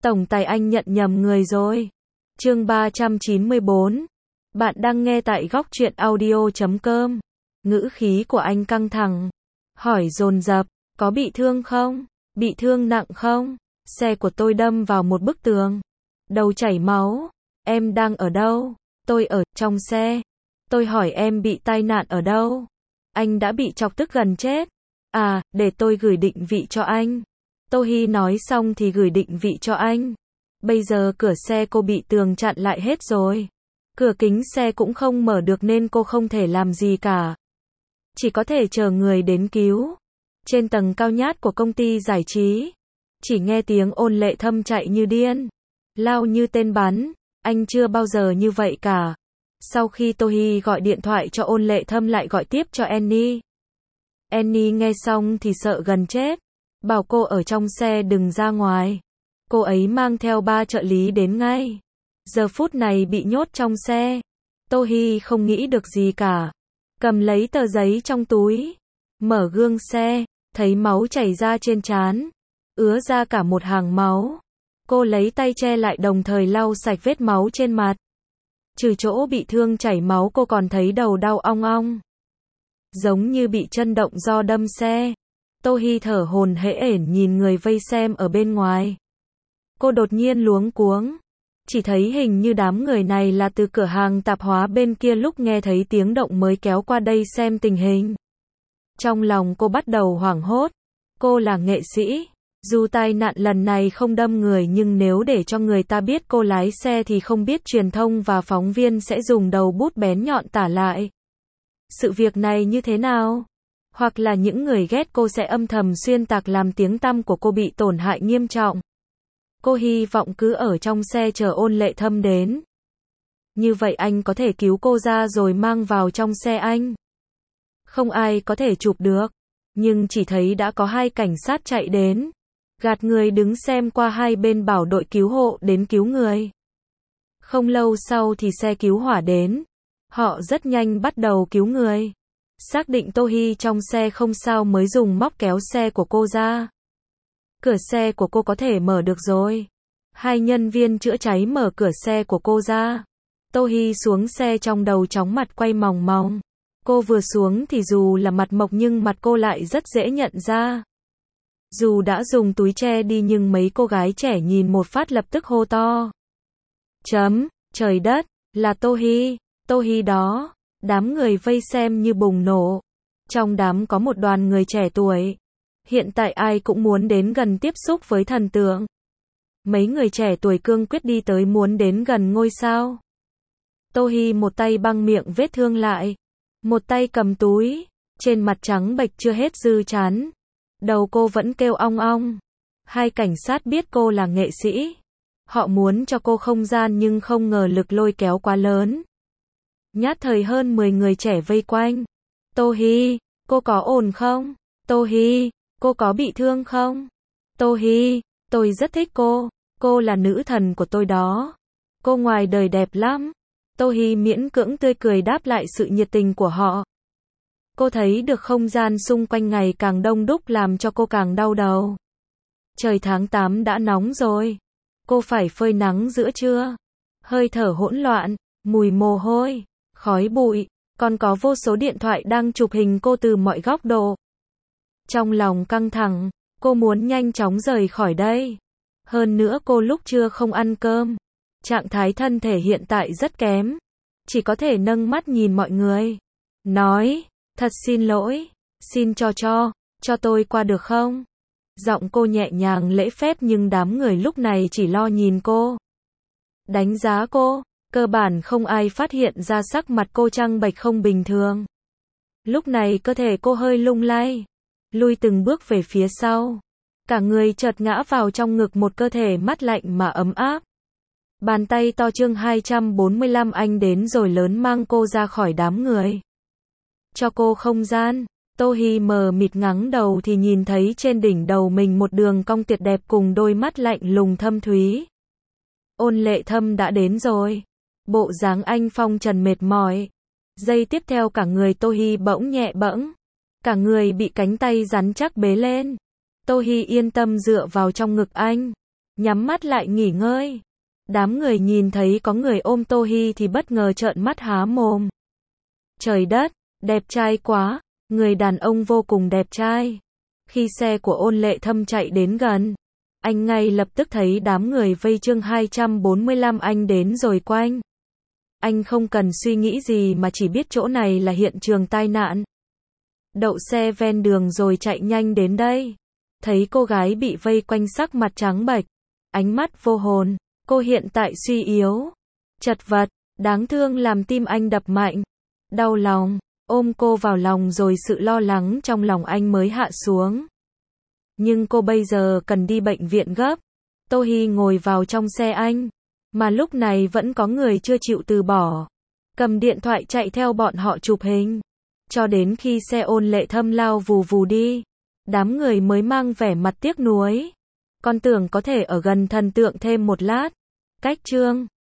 Tổng tài anh nhận nhầm người rồi. Chương 394. Bạn đang nghe tại góc truyện audio.com. Ngữ khí của anh căng thẳng. Hỏi dồn dập, có bị thương không? Bị thương nặng không? Xe của tôi đâm vào một bức tường. Đầu chảy máu. Em đang ở đâu? Tôi ở trong xe. Tôi hỏi em bị tai nạn ở đâu? Anh đã bị chọc tức gần chết. À, để tôi gửi định vị cho anh. Tô Hi nói xong thì gửi định vị cho anh. Bây giờ cửa xe cô bị tường chặn lại hết rồi. Cửa kính xe cũng không mở được nên cô không thể làm gì cả. Chỉ có thể chờ người đến cứu. Trên tầng cao nhát của công ty giải trí, chỉ nghe tiếng Ôn Lệ Thâm chạy như điên, lao như tên bắn. Anh chưa bao giờ như vậy cả. Sau khi Tô Hi gọi điện thoại cho Ôn Lệ Thâm lại gọi tiếp cho Annie. Annie nghe xong thì sợ gần chết. Bảo cô ở trong xe đừng ra ngoài. Cô ấy mang theo 3 trợ lý đến ngay. Giờ phút này bị nhốt trong xe. Tô Hi không nghĩ được gì cả. Cầm lấy tờ giấy trong túi. Mở gương xe. Thấy máu chảy ra trên trán. Ứa ra cả một hàng máu. Cô lấy tay che lại đồng thời lau sạch vết máu trên mặt. Trừ chỗ bị thương chảy máu cô còn thấy đầu đau ong ong. Giống như bị chân động do đâm xe. Tô Hi thở hổn hển nhìn người vây xem ở bên ngoài. Cô đột nhiên luống cuống. Chỉ thấy hình như đám người này là từ cửa hàng tạp hóa bên kia lúc nghe thấy tiếng động mới kéo qua đây xem tình hình. Trong lòng cô bắt đầu hoảng hốt. Cô là nghệ sĩ. Dù tai nạn lần này không đâm người nhưng nếu để cho người ta biết cô lái xe thì không biết truyền thông và phóng viên sẽ dùng đầu bút bén nhọn tả lại sự việc này như thế nào. Hoặc là những người ghét cô sẽ âm thầm xuyên tạc làm tiếng tăm của cô bị tổn hại nghiêm trọng. Cô hy vọng cứ ở trong xe chờ Ôn Lệ Thâm đến. Như vậy anh có thể cứu cô ra rồi mang vào trong xe anh. Không ai có thể chụp được. Nhưng chỉ thấy đã có 2 cảnh sát chạy đến. Gạt người đứng xem qua hai bên bảo đội cứu hộ đến cứu người. Không lâu sau thì xe cứu hỏa đến. Họ rất nhanh bắt đầu cứu người. Xác định Tô Hi trong xe không sao mới dùng móc kéo xe của cô ra. Cửa xe của cô có thể mở được rồi. 2 nhân viên chữa cháy mở cửa xe của cô ra. Tô Hi xuống xe trong đầu chóng mặt quay mòng mòng. Cô vừa xuống thì dù là mặt mộc nhưng mặt cô lại rất dễ nhận ra. Dù đã dùng túi che đi nhưng mấy cô gái trẻ nhìn một phát lập tức hô to. Trời đất, là Tô Hi, Tô Hi đó. Đám người vây xem như bùng nổ. Trong đám có một đoàn người trẻ tuổi. Hiện tại ai cũng muốn đến gần tiếp xúc với thần tượng. Mấy người trẻ tuổi cương quyết đi tới muốn đến gần ngôi sao. Tô Hi một tay băng miệng vết thương lại. Một tay cầm túi. Trên mặt trắng bệch chưa hết dư chán. Đầu cô vẫn kêu ong ong. 2 cảnh sát biết cô là nghệ sĩ. Họ muốn cho cô không gian nhưng không ngờ lực lôi kéo quá lớn. Nhát thời hơn 10 người trẻ vây quanh. Tô Hi, cô có ổn không? Tô Hi, cô có bị thương không? Tô Hi, tôi rất thích cô. Cô là nữ thần của tôi đó. Cô ngoài đời đẹp lắm. Tô Hi miễn cưỡng tươi cười đáp lại sự nhiệt tình của họ. Cô thấy được không gian xung quanh ngày càng đông đúc làm cho cô càng đau đầu. Trời tháng 8 đã nóng rồi. Cô phải phơi nắng giữa trưa. Hơi thở hỗn loạn, mùi mồ hôi, khói bụi, còn có vô số điện thoại đang chụp hình cô từ mọi góc độ. Trong lòng căng thẳng, cô muốn nhanh chóng rời khỏi đây. Hơn nữa cô lúc trưa không ăn cơm. Trạng thái thân thể hiện tại rất kém. Chỉ có thể nâng mắt nhìn mọi người. Nói, thật xin lỗi, xin cho tôi qua được không? Giọng cô nhẹ nhàng lễ phép nhưng đám người lúc này chỉ lo nhìn cô. Đánh giá cô, cơ bản không ai phát hiện ra sắc mặt cô trắng bệch không bình thường. Lúc này cơ thể cô hơi lung lay, lui từng bước về phía sau. Cả người chợt ngã vào trong ngực một cơ thể mát lạnh mà ấm áp. Bàn tay to chương 245 anh đến rồi lớn mang cô ra khỏi đám người. Cho cô không gian. Tô Hi mờ mịt ngẩng đầu thì nhìn thấy trên đỉnh đầu mình một đường cong tuyệt đẹp cùng đôi mắt lạnh lùng thâm thúy. Ôn Lệ Thâm đã đến rồi. Bộ dáng anh phong trần mệt mỏi. Giây tiếp theo cả người Tô Hi bỗng nhẹ bẫng. Cả người bị cánh tay rắn chắc bế lên. Tô Hi yên tâm dựa vào trong ngực anh. nhắm mắt lại nghỉ ngơi. Đám người nhìn thấy có người ôm Tô Hi thì bất ngờ trợn mắt há mồm. Trời đất, đẹp trai quá, người đàn ông vô cùng đẹp trai. Khi xe của Ôn Lệ Thâm chạy đến gần, anh ngay lập tức thấy đám người vây chương 245 anh đến rồi quanh. Anh không cần suy nghĩ gì mà chỉ biết chỗ này là hiện trường tai nạn. Đậu xe ven đường rồi chạy nhanh đến đây. Thấy cô gái bị vây quanh sắc mặt trắng bệch, ánh mắt vô hồn, cô hiện tại suy yếu, chật vật, đáng thương làm tim anh đập mạnh. Đau lòng, ôm cô vào lòng rồi sự lo lắng trong lòng anh mới hạ xuống. Nhưng cô bây giờ cần đi bệnh viện gấp. Tô Hi ngồi vào trong xe anh, mà lúc này vẫn có người chưa chịu từ bỏ. Cầm điện thoại chạy theo bọn họ chụp hình. Cho đến khi xe Ôn Lệ Thâm lao vù vù đi, đám người mới mang vẻ mặt tiếc nuối. Con tưởng có thể ở gần thần tượng thêm một lát. Cách chương